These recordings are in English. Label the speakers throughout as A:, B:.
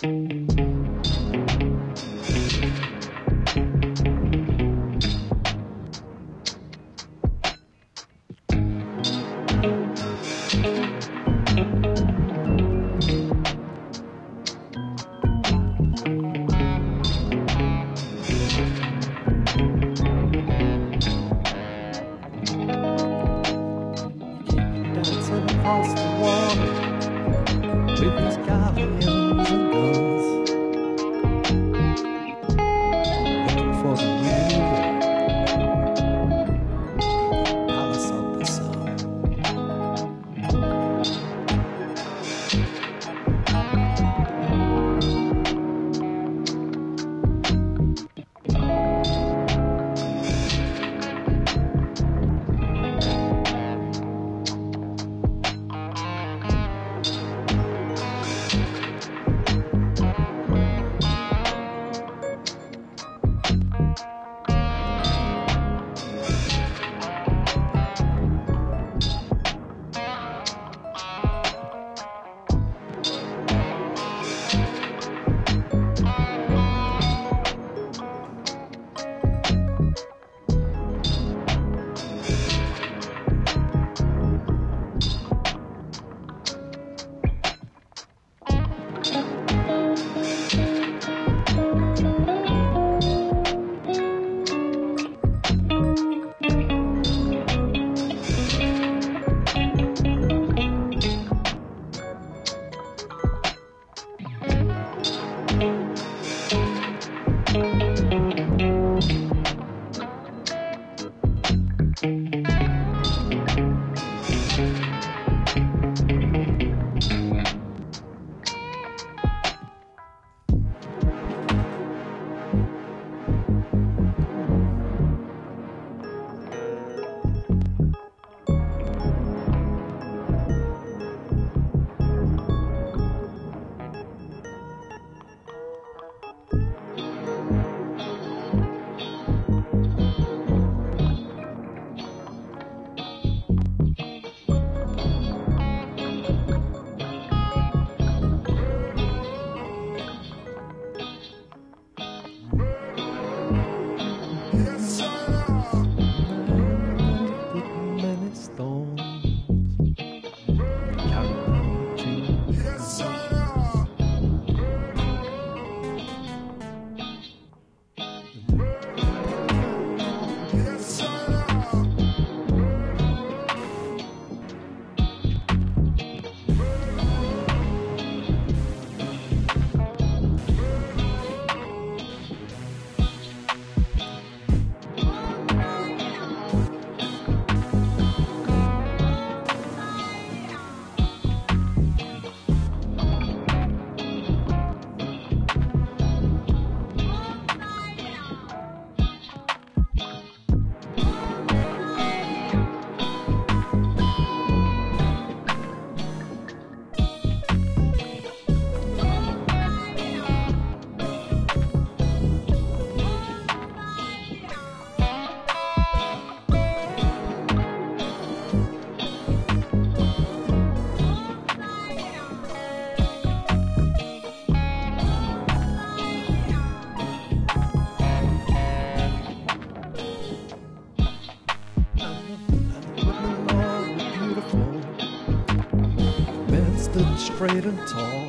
A: straight and tall.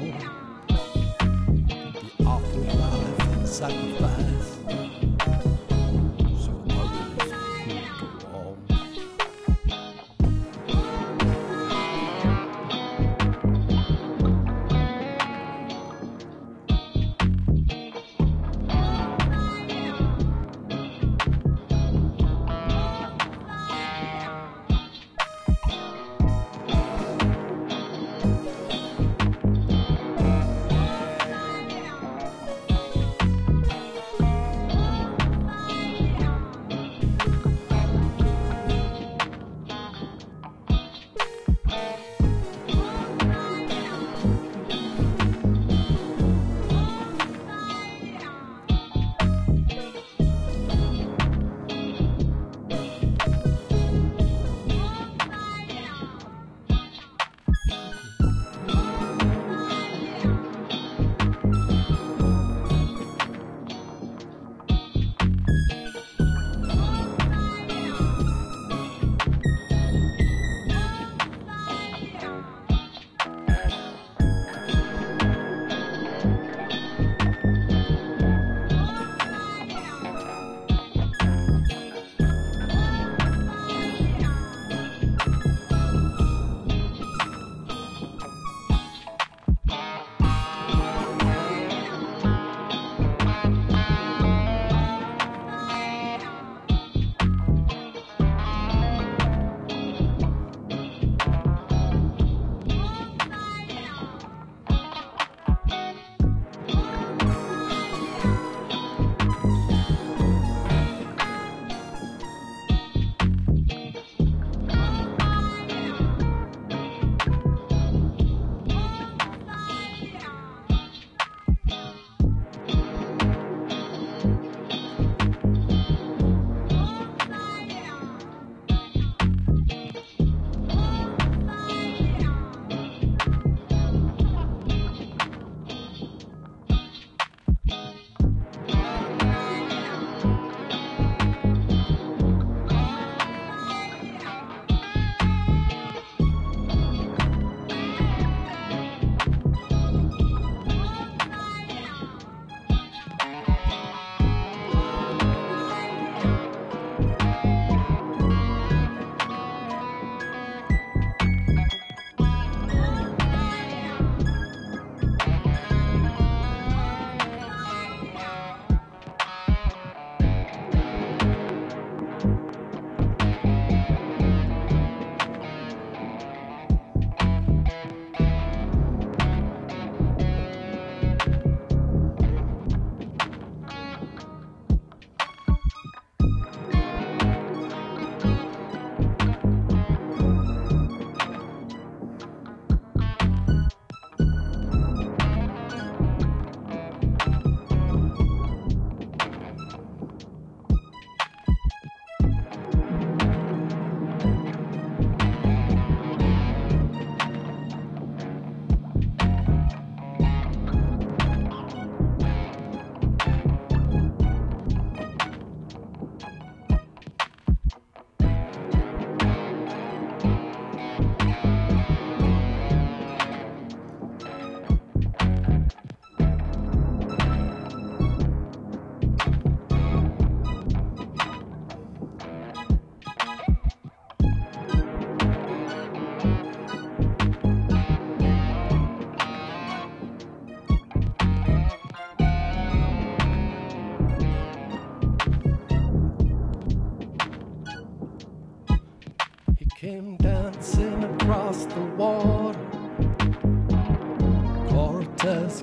A: The awful life and sacrifice. So others could go on.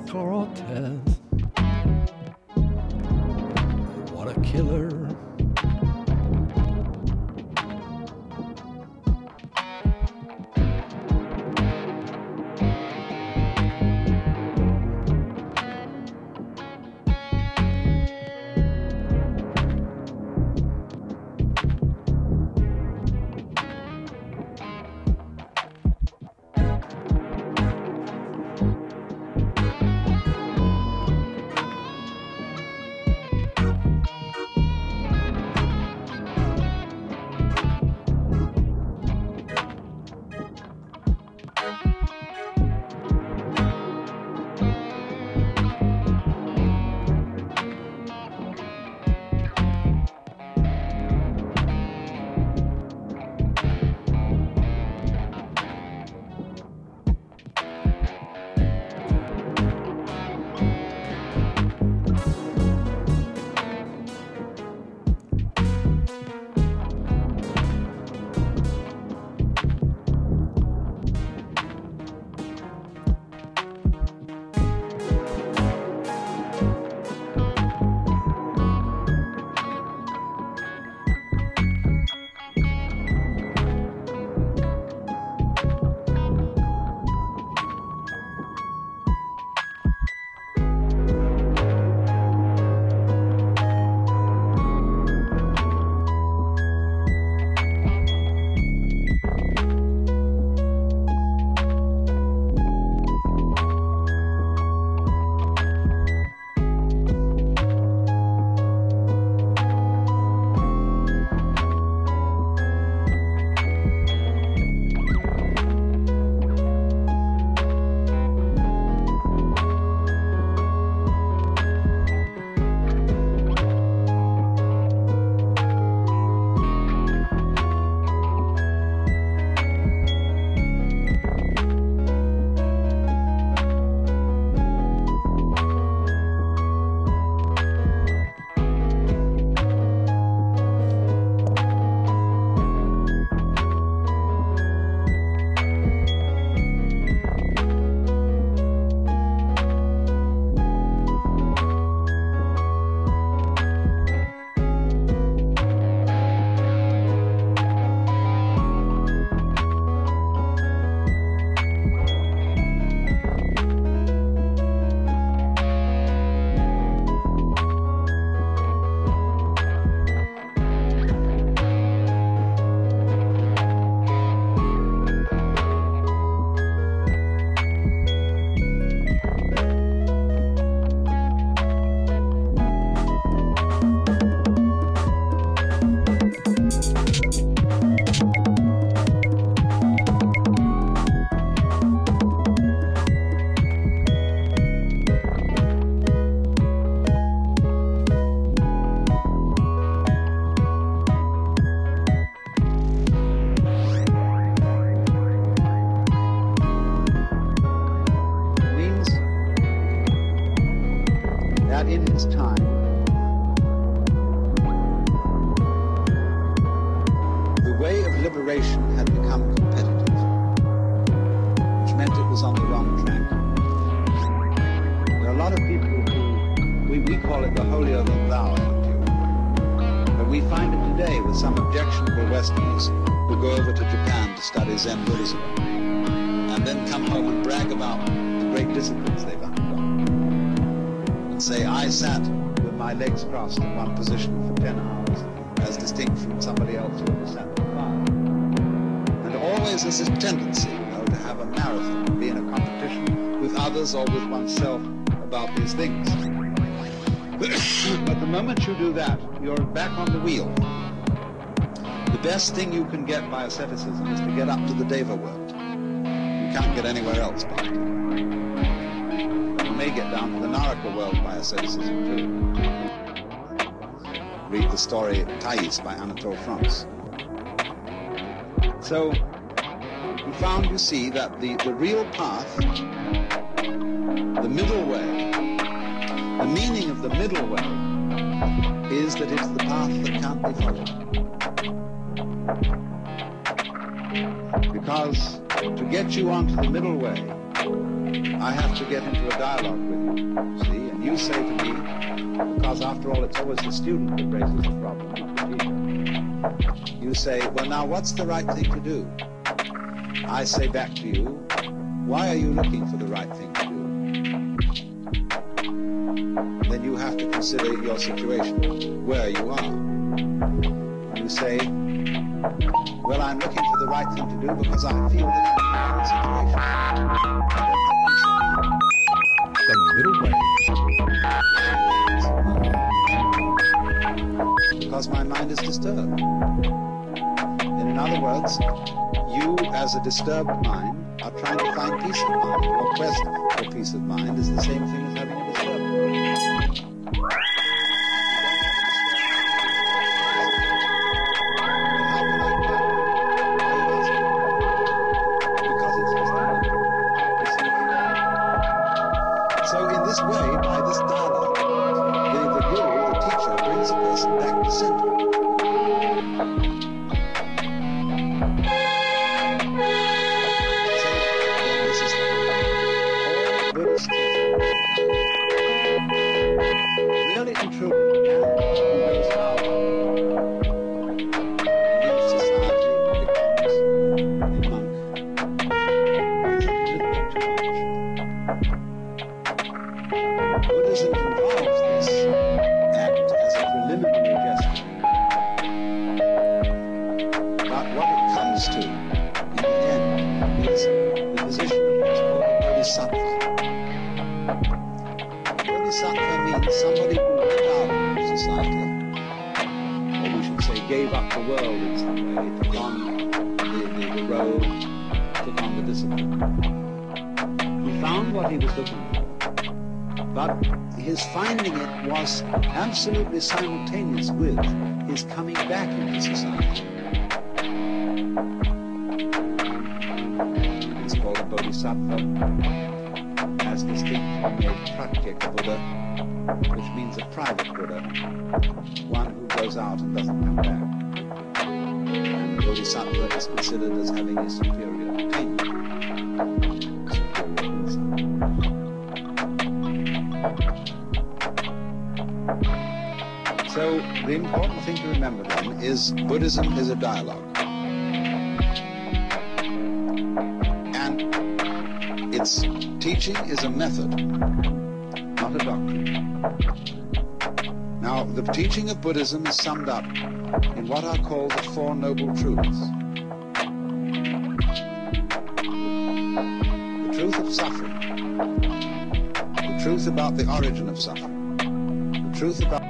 A: Hector Ortez. What a killer.
B: Or with oneself about these things. But the moment you do that, you're back on the wheel. The best thing you can get by asceticism is to get up to the Deva world. You can't get anywhere else by it. You may get down to the Naraka world by asceticism too. Read the story Thais by Anatole France. So, you found, you see, that the real path, the middle way, the meaning of the middle way is that it's the path that can't be followed. Because to get you onto the middle way, I have to get into a dialogue with you, see, and you say to me, because after all, it's always the student that raises the problem, not the teacher. You say, well, now, what's the right thing to do? I say back to you, why are you looking for the right thing to do? Then you have to consider your situation, where you are. You say, well, I'm looking for the right thing to do because I feel that I'm in a situation.
A: The middle way.
B: Because my mind is disturbed. And in other words, you as a disturbed mind are trying to find peace of mind. Your quest for peace of mind is the same thing as having a disturbed mind. So in this way, by this dialogue, the guru, the teacher, brings a person back to center. This is all Buddhist teaching. Really and truly, man who knows how in society becomes a monk is a little too much. Buddhism involves this act as a preliminary gesture. But what it comes to, in the end, is the position of what's called a bodhisattva. Bodhisattva means somebody who went out of society, or we should say gave up the world in some way, took on the road, took on the discipline. He found what he was looking for. But his finding it was absolutely simultaneous with his coming back into society. It's called a bodhisattva, as distinct from a pratyeka Buddha, which means a private Buddha, one who goes out and doesn't come back. And the bodhisattva is considered as having a superior attainment. So the important thing to remember then is Buddhism is a dialogue. And its teaching is a method, not a doctrine. Now, the teaching of Buddhism is summed up in what are called the Four Noble Truths. The truth of suffering, the truth about the origin of suffering, the truth about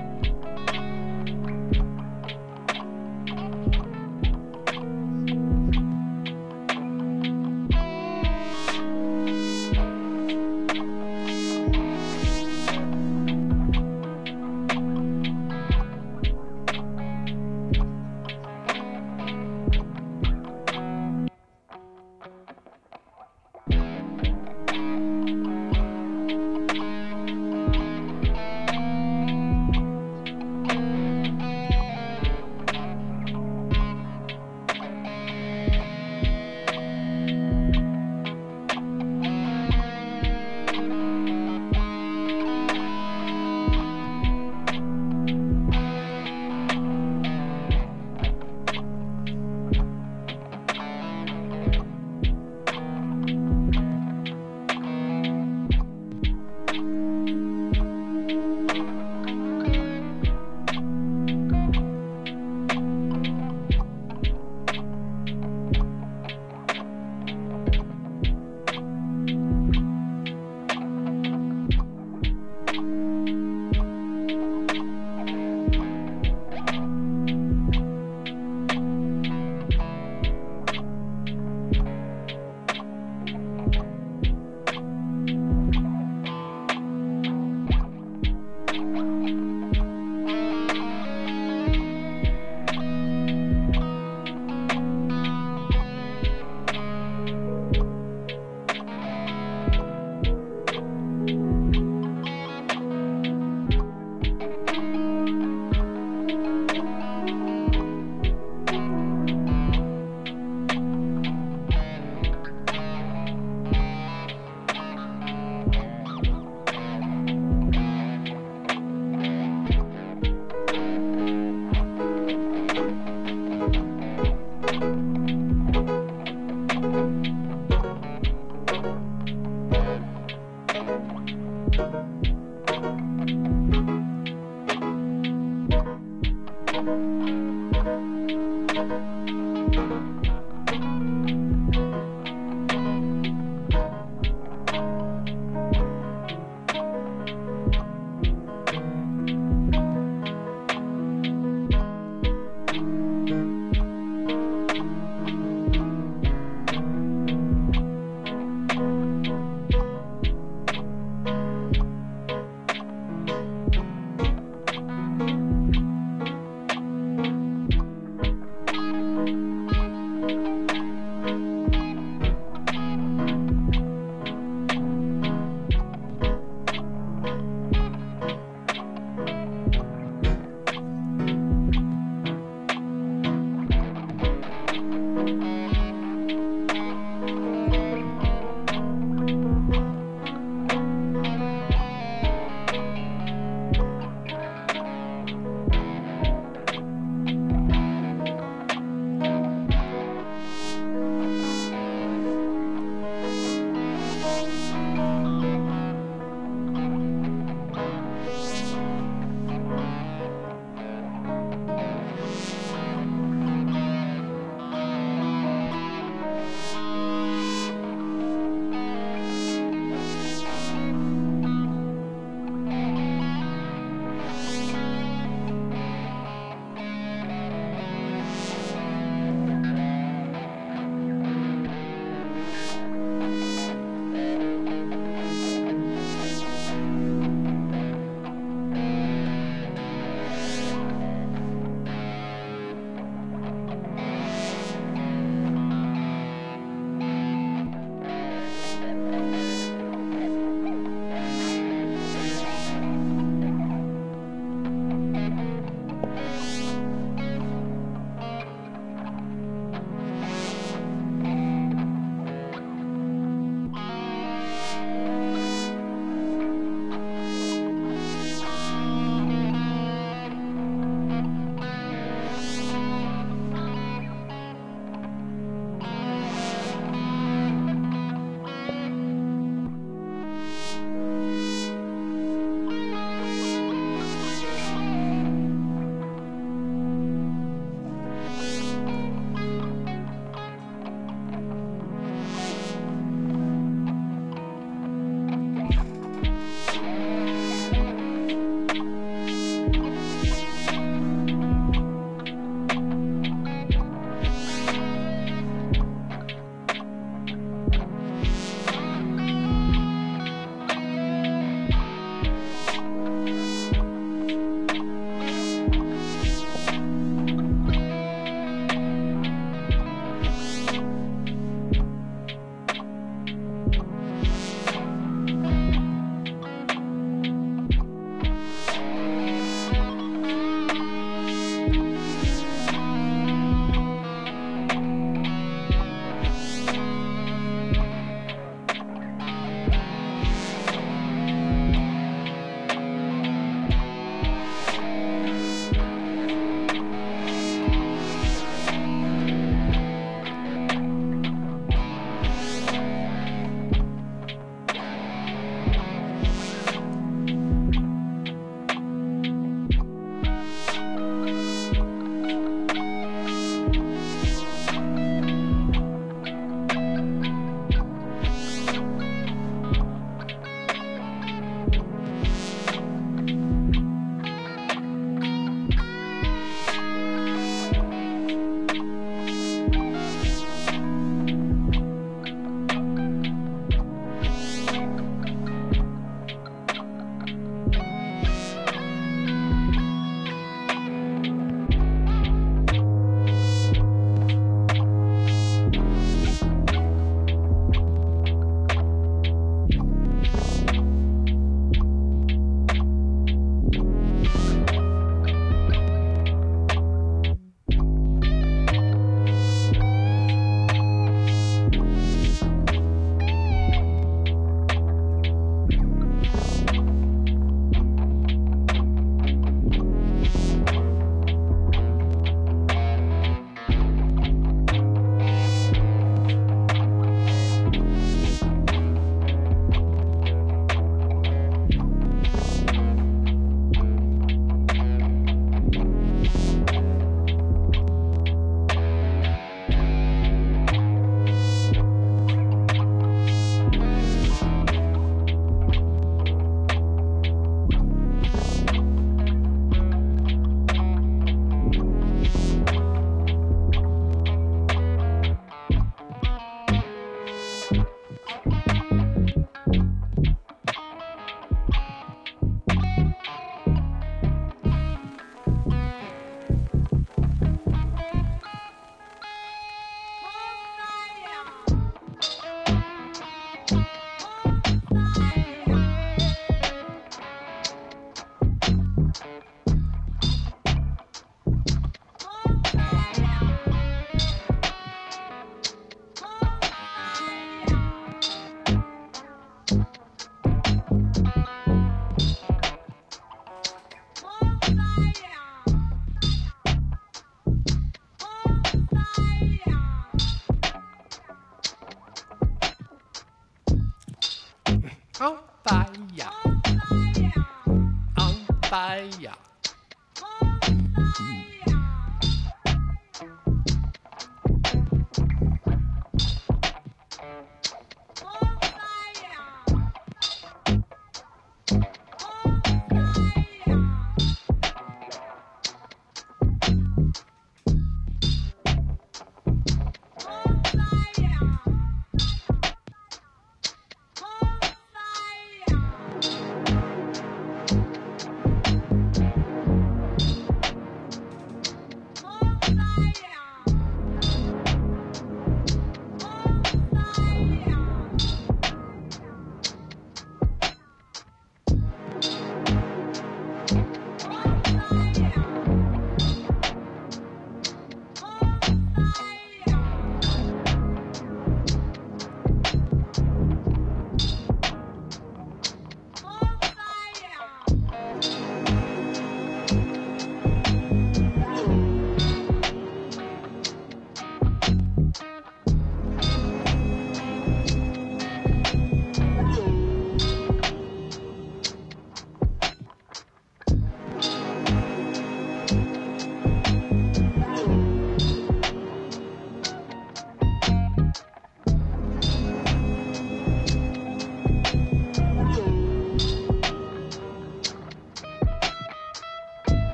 A: fire.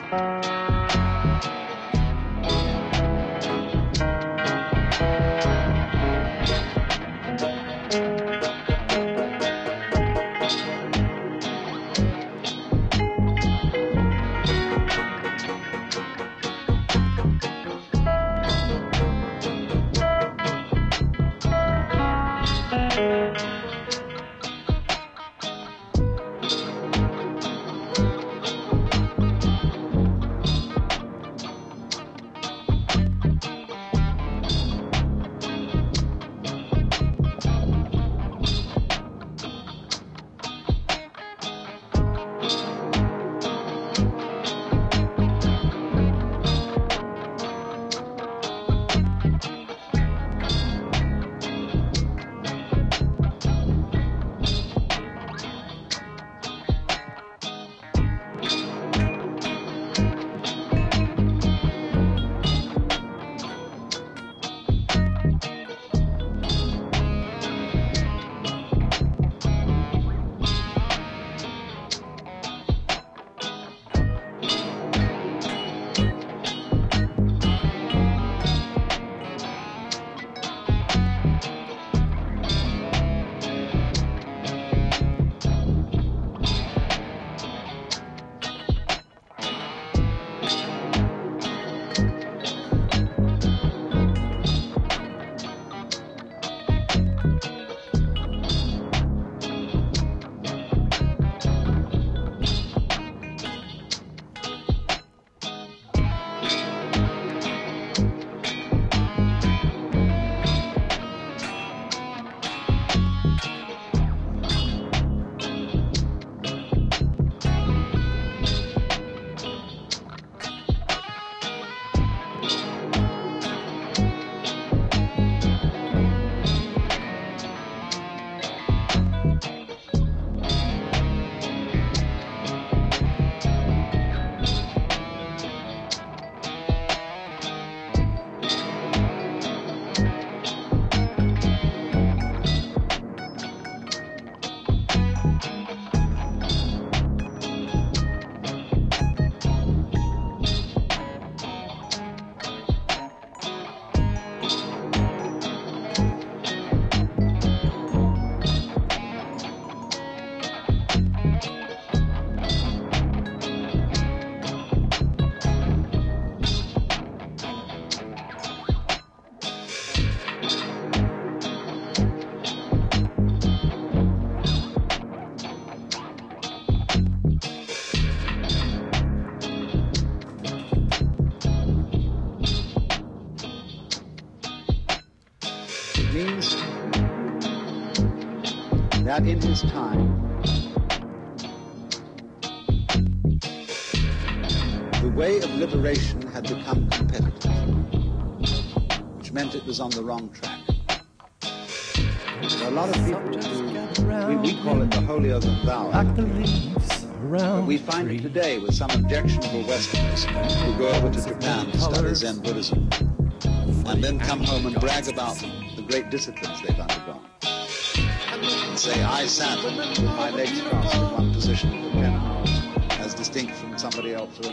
B: means that in his time, the way of liberation had become competitive, which meant it was on the wrong track. There are a lot of people who, we call it the holier than thou, but we find it today with some objectionable Westerners who go over to Japan to study Zen Buddhism and then come home and brag about the great disciplines they've undergone. And say, I sat with my legs crossed in one position for 10 hours, as distinct from somebody else who...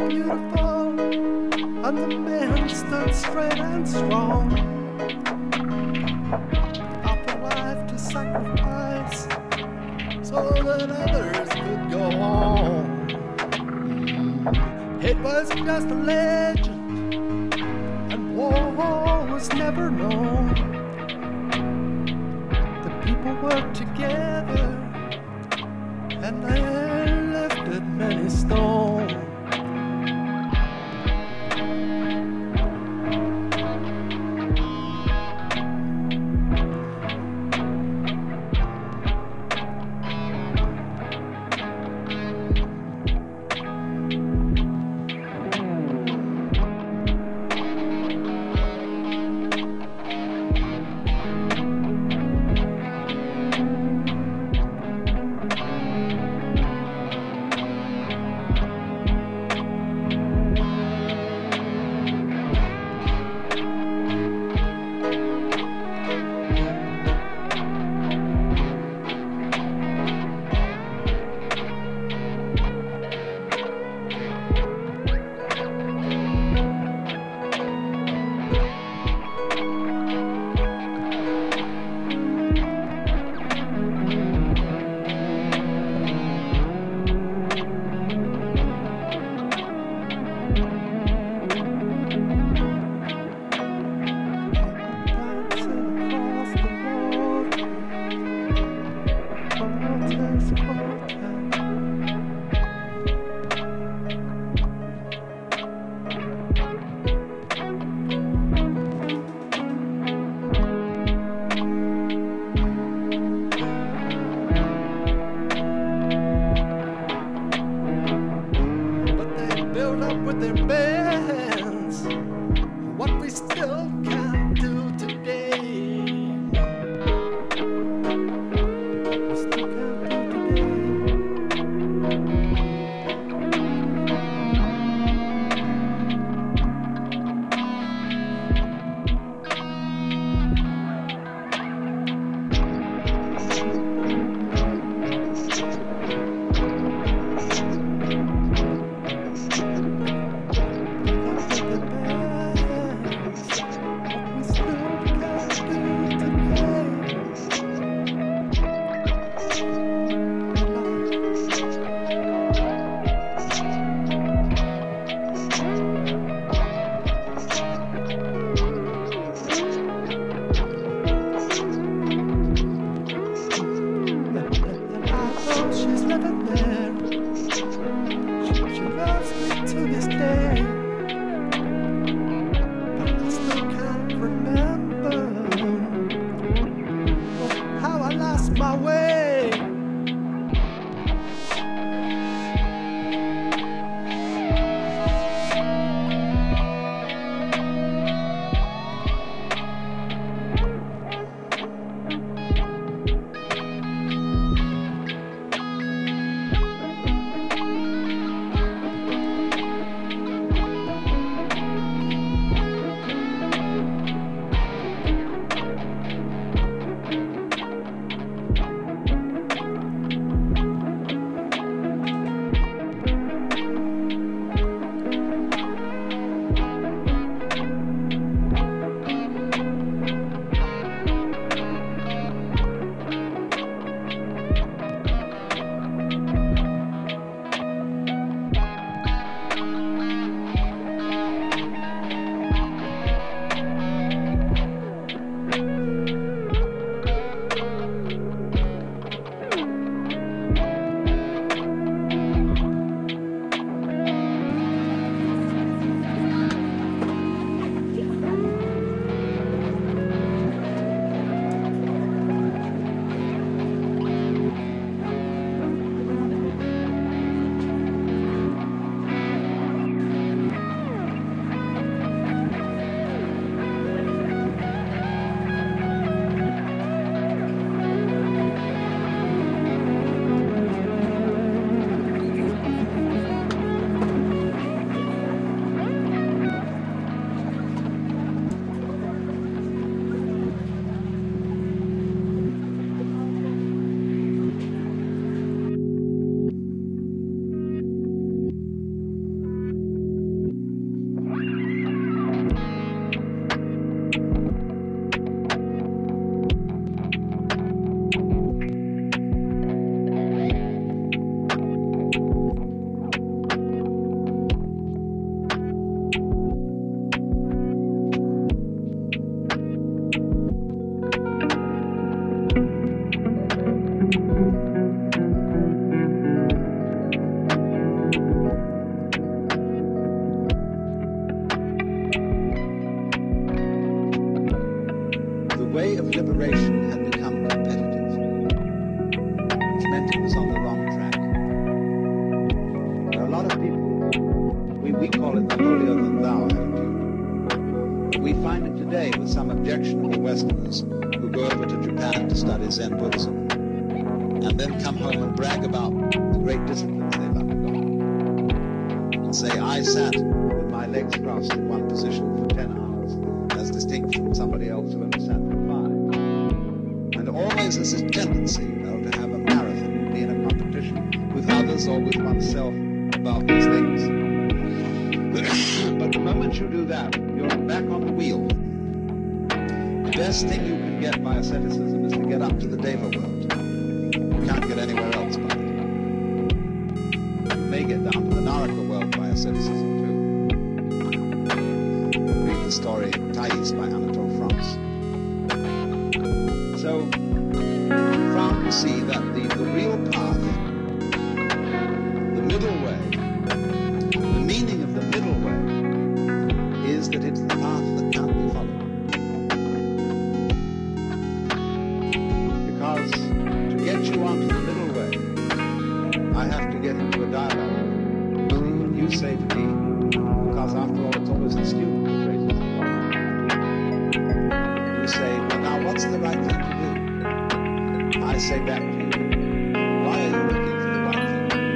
A: beautiful, and the men stood straight and strong. Offered life to sacrifice so that others could go on. It wasn't just a legend, and war was never known. The people worked together, and they lifted many stones. Build up with their bands what we still can't do today. We still can't do today.
B: liberation had become competitive, which meant it was on the wrong track. There are a lot of people, we call it the holier-than-thou attitude. We find it today with some objectionable Westerners who go over to Japan to study Zen Buddhism and then come home and brag about the great disciplines they've undergone and say, I sat with my legs crossed in one position for 10 hours as distinct from somebody else who only sat for 5. And always there's this tendency, to have a marathon, be in a competition with others or with oneself about these things. But the moment you do that, you're back on the wheel. The best thing you can get by asceticism is to get up to the Deva world. You can't get anywhere else by it. You may get down to the Naraka world by asceticism too. Read the story Thais by Anatole France. So, we found to see that the real path, the middle way, the meaning of the middle way is that it's the path that can't be followed. Because to get you onto the middle way, I have to get into a dialogue. See what you say to me, because after all, it's always the student who raises the problem. You say, well, now what's the right thing to do? I say back to you, why are you looking for the right thing to do?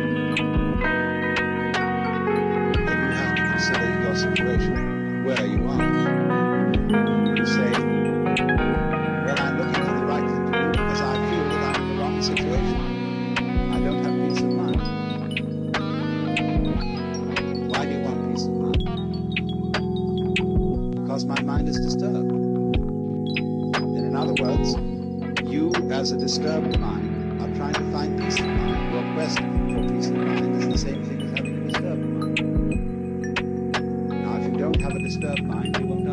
B: Then you have to consider your situation, where you are. You say, well, I'm looking for the right thing to do because I feel that I'm in the wrong situation. I don't have peace of mind. Why do you want peace of mind? Because my mind is disturbed. And in other words, you, as a disturbed mind, are trying to find peace of mind. Your quest for peace of mind is the same thing as having a disturbed mind. Now, if you don't have a disturbed mind, you won't